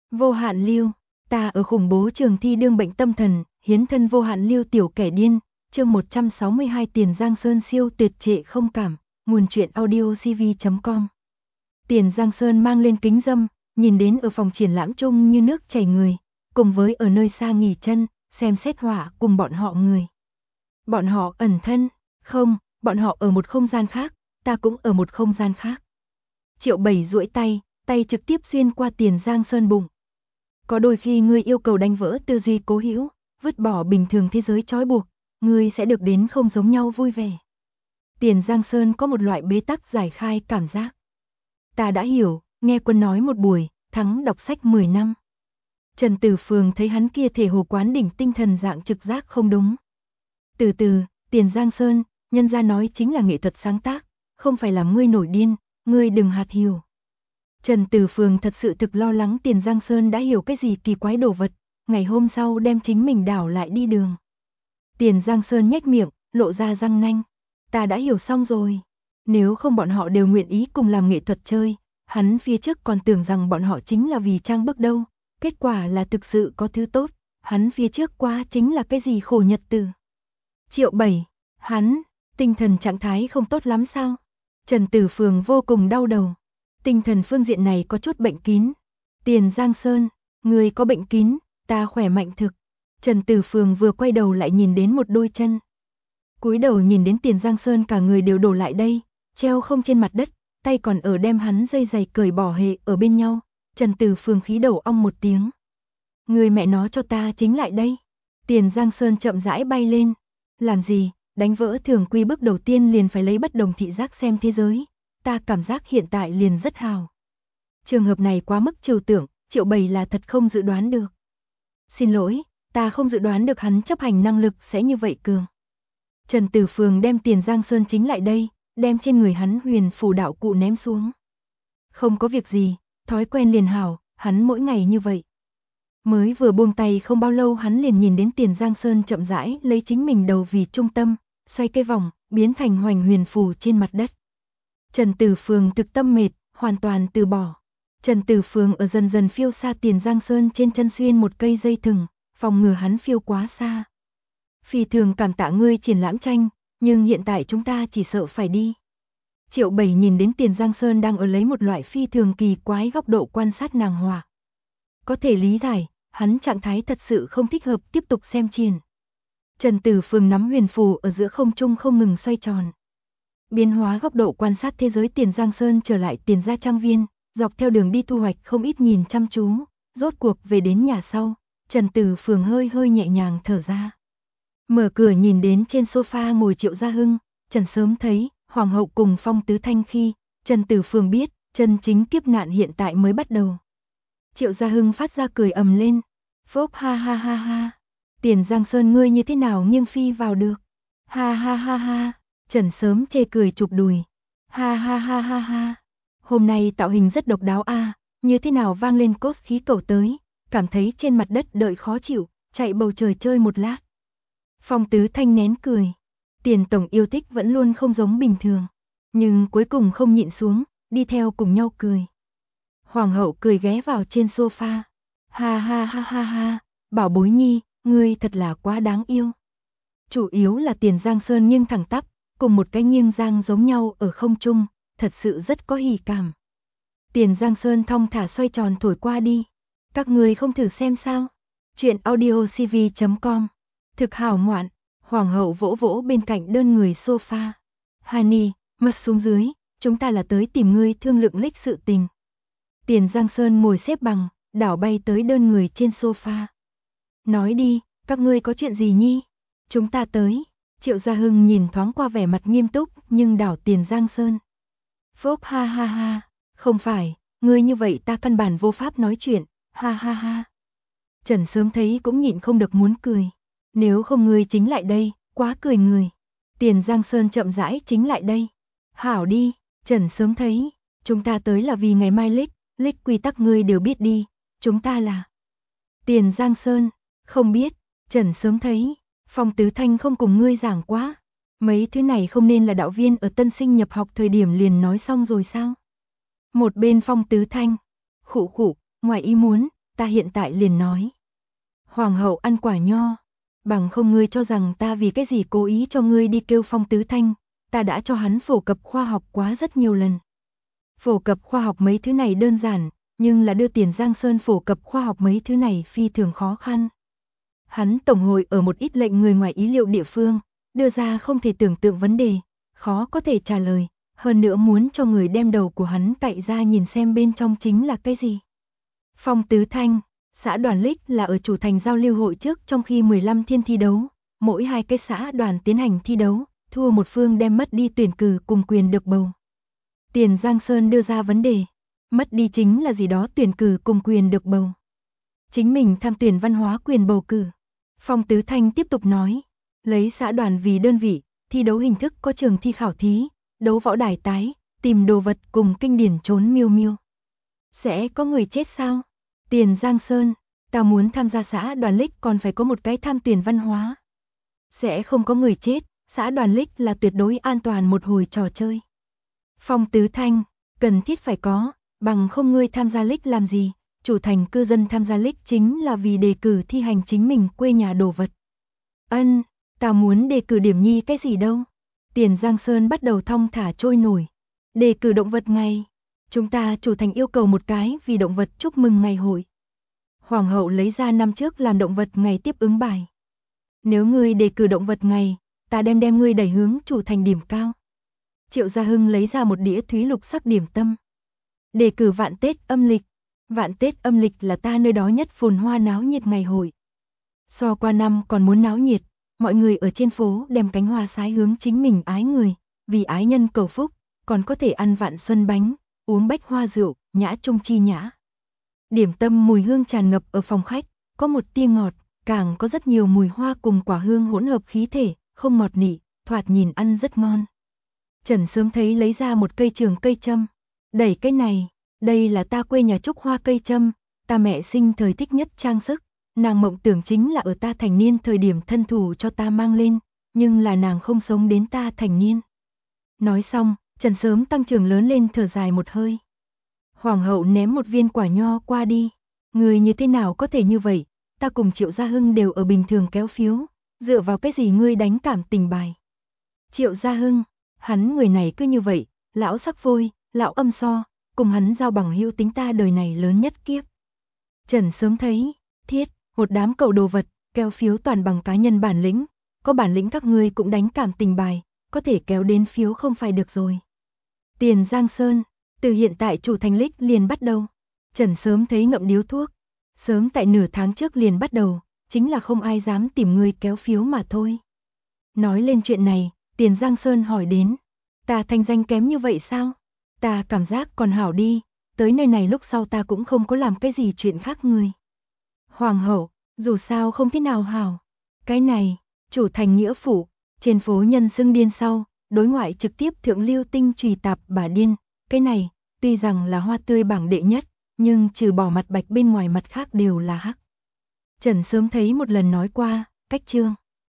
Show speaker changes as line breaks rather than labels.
Vô hạn lưu, ta ở khủng bố trường thi đương bệnh tâm thần, hiến thân vô hạn lưu tiểu kẻ điên, chương 162 Tiền Giang Sơn siêu tuyệt trệ không cảm, nguồn truyện audiocv.com. Tiền Giang Sơn mang lên kính dâm, nhìn đến ở phòng triển lãm chung như nước chảy người, cùng với ở nơi xa nghỉ chân, xem xét họa cùng bọn họ người. Bọn họ ẩn thân, không, bọn họ ở một không gian khác, ta cũng ở một không gian khác. Triệu Bảy duỗi tay, tay trực tiếp xuyên qua Tiền Giang Sơn bụng. Có đôi khi ngươi yêu cầu đánh vỡ tư duy cố hữu, vứt bỏ bình thường thế giới trói buộc, ngươi sẽ được đến không giống nhau vui vẻ. Tiền Giang Sơn có một loại bế tắc giải khai cảm giác. Ta đã hiểu, nghe Quân nói một buổi, thắng đọc sách 10 năm. Trần Tử Phường thấy hắn kia thể hồ quán đỉnh tinh thần dạng trực giác không đúng. Từ từ, Tiền Giang Sơn, nhân gia nói chính là nghệ thuật sáng tác, không phải làm ngươi nổi điên, ngươi đừng hạt hiểu. Trần Tử Phường thật sự thực lo lắng Tiền Giang Sơn đã hiểu cái gì kỳ quái đồ vật, ngày hôm sau đem chính mình đảo lại đi đường. Tiền Giang Sơn nhếch miệng, lộ ra răng nanh. Ta đã hiểu xong rồi. Nếu không bọn họ đều nguyện ý cùng làm nghệ thuật chơi, hắn phía trước còn tưởng rằng bọn họ chính là vì trang bức đâu, kết quả là thực sự có thứ tốt, hắn phía trước quá chính là cái gì khổ nhật tử. Triệu Bảy, hắn, tinh thần trạng thái không tốt lắm sao? Trần Tử Phường vô cùng đau đầu. Tinh thần phương diện này có chút bệnh kín. Tiền Giang Sơn, người có bệnh kín, ta khỏe mạnh thực. Trần Tử Phường vừa quay đầu lại nhìn đến một đôi chân. Cúi đầu nhìn đến Tiền Giang Sơn cả người đều đổ lại đây, treo không trên mặt đất, tay còn ở đem hắn dây giày cởi bỏ hệ ở bên nhau. Trần Tử Phường khí đầu ong một tiếng. Người mẹ nó cho ta chính lại đây. Tiền Giang Sơn chậm rãi bay lên. Làm gì, đánh vỡ thường quy bước đầu tiên liền phải lấy bất đồng thị giác xem thế giới. Ta cảm giác hiện tại liền rất hào. Trường hợp này quá mức trừu tưởng, Triệu Bảy là thật không dự đoán được. Xin lỗi, ta không dự đoán được hắn chấp hành năng lực sẽ như vậy cường. Trần Tử Phường đem Tiền Giang Sơn chính lại đây, đem trên người hắn huyền phù đạo cụ ném xuống. Không có việc gì, thói quen liền hảo, hắn mỗi ngày như vậy. Mới vừa buông tay không bao lâu hắn liền nhìn đến Tiền Giang Sơn chậm rãi lấy chính mình đầu vì trung tâm, xoay cây vòng, biến thành hoành huyền phù trên mặt đất. Trần Tử Phường thực tâm mệt, hoàn toàn từ bỏ. Trần Tử Phường ở dần dần phiêu xa Tiền Giang Sơn trên chân xuyên một cây dây thừng, phòng ngừa hắn phiêu quá xa. Phi thường cảm tạ ngươi triển lãm tranh, nhưng hiện tại chúng ta chỉ sợ phải đi. Triệu Bảy nhìn đến Tiền Giang Sơn đang ở lấy một loại phi thường kỳ quái góc độ quan sát nàng họa. Có thể lý giải, hắn trạng thái thật sự không thích hợp tiếp tục xem triển. Trần Tử Phường nắm huyền phù ở giữa không trung không ngừng xoay tròn. Biến hóa góc độ quan sát thế giới Tiền Giang Sơn trở lại Tiền gia trang viên, dọc theo đường đi thu hoạch không ít nhìn chăm chú, rốt cuộc về đến nhà sau, Trần Tử Phường hơi hơi nhẹ nhàng thở ra. Mở cửa nhìn đến trên sofa ngồi Triệu Gia Hưng, Trần sớm thấy, Hoàng hậu cùng Phong Tứ Thanh khi, Trần Tử Phường biết, chân chính kiếp nạn hiện tại mới bắt đầu. Triệu Gia Hưng phát ra cười ầm lên, phốp ha ha ha ha, Tiền Giang Sơn ngươi như thế nào nghiêng phi vào được, ha ha ha ha. Trần sớm chê cười chụp đùi. Ha ha ha ha ha. Hôm nay tạo hình rất độc đáo a, như thế nào vang lên cốt khí cầu tới, cảm thấy trên mặt đất đợi khó chịu, chạy bầu trời chơi một lát. Phong Tứ Thanh nén cười. Tiền tổng yêu thích vẫn luôn không giống bình thường, nhưng cuối cùng không nhịn xuống, đi theo cùng nhau cười. Hoàng hậu cười ghé vào trên sofa. Ha ha ha ha ha, bảo bối nhi, ngươi thật là quá đáng yêu. Chủ yếu là Tiền Giang Sơn nghiêng thẳng tắp, cùng một cái nghiêng giang giống nhau ở không trung, thật sự rất có hỉ cảm. Tiền Giang Sơn thong thả xoay tròn thổi qua đi. Các người không thử xem sao? Chuyện audiocv.com. Thực hảo ngoạn. Hoàng hậu vỗ vỗ bên cạnh đơn người sofa. Hani, mất xuống dưới, chúng ta là tới tìm ngươi thương lượng lích sự tình. Tiền Giang Sơn ngồi xếp bằng, đảo bay tới đơn người trên sofa. Nói đi, các ngươi có chuyện gì nhi? Chúng ta tới. Triệu Gia Hưng nhìn thoáng qua vẻ mặt nghiêm túc nhưng đảo Tiền Giang Sơn. Phốp ha ha ha, không phải, ngươi như vậy ta căn bản vô pháp nói chuyện, ha ha ha. Trần sớm thấy cũng nhịn không được muốn cười. Nếu không ngươi chính lại đây, quá cười người. Tiền Giang Sơn chậm rãi chính lại đây. Hảo đi, Trần sớm thấy, chúng ta tới là vì ngày mai lích quy tắc ngươi đều biết đi, chúng ta là. Tiền Giang Sơn, không biết, Trần sớm thấy. Phong Tứ Thanh không cùng ngươi giảng quá. Mấy thứ này không nên là đạo viên ở tân sinh nhập học thời điểm liền nói xong rồi sao? Một bên Phong Tứ Thanh. Khụ khụ, ngoài ý muốn, ta hiện tại liền nói. Hoàng hậu ăn quả nho, bằng không ngươi cho rằng ta vì cái gì cố ý cho ngươi đi kêu Phong Tứ Thanh, ta đã cho hắn phổ cập khoa học quá rất nhiều lần. Phổ cập khoa học mấy thứ này đơn giản, nhưng là đưa Tiền Giang Sơn phổ cập khoa học mấy thứ này phi thường khó khăn. Hắn tổng hội ở một ít lệnh người ngoài ý liệu địa phương, đưa ra không thể tưởng tượng vấn đề, khó có thể trả lời, hơn nữa muốn cho người đem đầu của hắn cạy ra nhìn xem bên trong chính là cái gì. Phong Tứ Thanh, xã đoàn Lích là ở chủ thành giao lưu hội trước trong khi 15 thiên thi đấu, mỗi 2 cái xã đoàn tiến hành thi đấu, thua một phương đem mất đi tuyển cử cùng quyền được bầu. Tiền Giang Sơn đưa ra vấn đề, mất đi chính là gì đó tuyển cử cùng quyền được bầu. Chính mình tham tuyển văn hóa quyền bầu cử. Phong Tứ Thanh tiếp tục nói, lấy xã đoàn vì đơn vị, thi đấu hình thức có trường thi khảo thí, đấu võ đài tái, tìm đồ vật cùng kinh điển trốn miêu miêu. Sẽ có người chết sao? Tiền Giang Sơn, ta muốn tham gia xã đoàn Lích còn phải có một cái tham tuyển văn hóa. Sẽ không có người chết, xã đoàn Lích là tuyệt đối an toàn một hồi trò chơi. Phong Tứ Thanh, cần thiết phải có, bằng không ngươi tham gia Lích làm gì, chủ thành cư dân tham gia Lích chính là vì đề cử thi hành chính mình quê nhà đồ vật. Ân, ta muốn đề cử điểm nhi cái gì đâu. Tiền Giang Sơn bắt đầu thong thả trôi nổi. Đề cử động vật ngày. Chúng ta chủ thành yêu cầu một cái vì động vật chúc mừng ngày hội. Hoàng hậu lấy ra năm trước làm động vật ngày tiếp ứng bài. Nếu ngươi đề cử động vật ngày, ta đem ngươi đẩy hướng chủ thành điểm cao. Triệu Gia Hưng lấy ra một đĩa thúy lục sắc điểm tâm. Đề cử vạn Tết âm lịch. Vạn Tết âm lịch là ta nơi đó nhất phồn hoa náo nhiệt ngày hội. So qua năm còn muốn náo nhiệt, mọi người ở trên phố đem cánh hoa sái hướng chính mình ái người, vì ái nhân cầu phúc, còn có thể ăn vạn xuân bánh, uống bách hoa rượu, nhã trung chi nhã. Điểm tâm mùi hương tràn ngập ở phòng khách, có một tia ngọt, càng có rất nhiều mùi hoa cùng quả hương hỗn hợp khí thể, không ngọt nị, thoạt nhìn ăn rất ngon. Trần sớm thấy lấy ra một cây trường cây châm, đẩy cái này, đây là ta quê nhà trúc hoa cây châm, ta mẹ sinh thời thích nhất trang sức, nàng mộng tưởng chính là ở ta thành niên thời điểm thân thủ cho ta mang lên, nhưng là nàng không sống đến ta thành niên. Nói xong, Trần sớm tăng trưởng lớn lên thở dài một hơi. Hoàng hậu ném một viên quả nho qua đi, người như thế nào có thể như vậy, ta cùng Triệu Gia Hưng đều ở bình thường kéo phiếu, dựa vào cái gì ngươi đánh cảm tình bài. Triệu Gia Hưng, hắn người này cứ như vậy, lão sắc phôi, lão âm so, cùng hắn giao bằng hữu tính ta đời này lớn nhất kiếp. Trần sớm thấy, thiết, một đám cậu đồ vật, kéo phiếu toàn bằng cá nhân bản lĩnh, có bản lĩnh các ngươi cũng đánh cảm tình bài, có thể kéo đến phiếu không phải được rồi. Tiền Giang Sơn, từ hiện tại chủ thành Lích liền bắt đầu. Trần sớm thấy ngậm điếu thuốc, sớm tại nửa tháng trước liền bắt đầu, chính là không ai dám tìm người kéo phiếu mà thôi. Nói lên chuyện này, Tiền Giang Sơn hỏi đến, ta thanh danh kém như vậy sao? Ta cảm giác còn hảo đi, tới nơi này lúc sau ta cũng không có làm cái gì chuyện khác người. Hoàng hậu, dù sao không thế nào hảo. Cái này, chủ thành nghĩa phủ, trên phố nhân xưng điên sau, đối ngoại trực tiếp thượng lưu tinh trùy tạp bà điên. Cái này, tuy rằng là hoa tươi bảng đệ nhất, nhưng trừ bỏ mặt bạch bên ngoài mặt khác đều là hắc. Trần sớm thấy một lần nói qua, cách chương.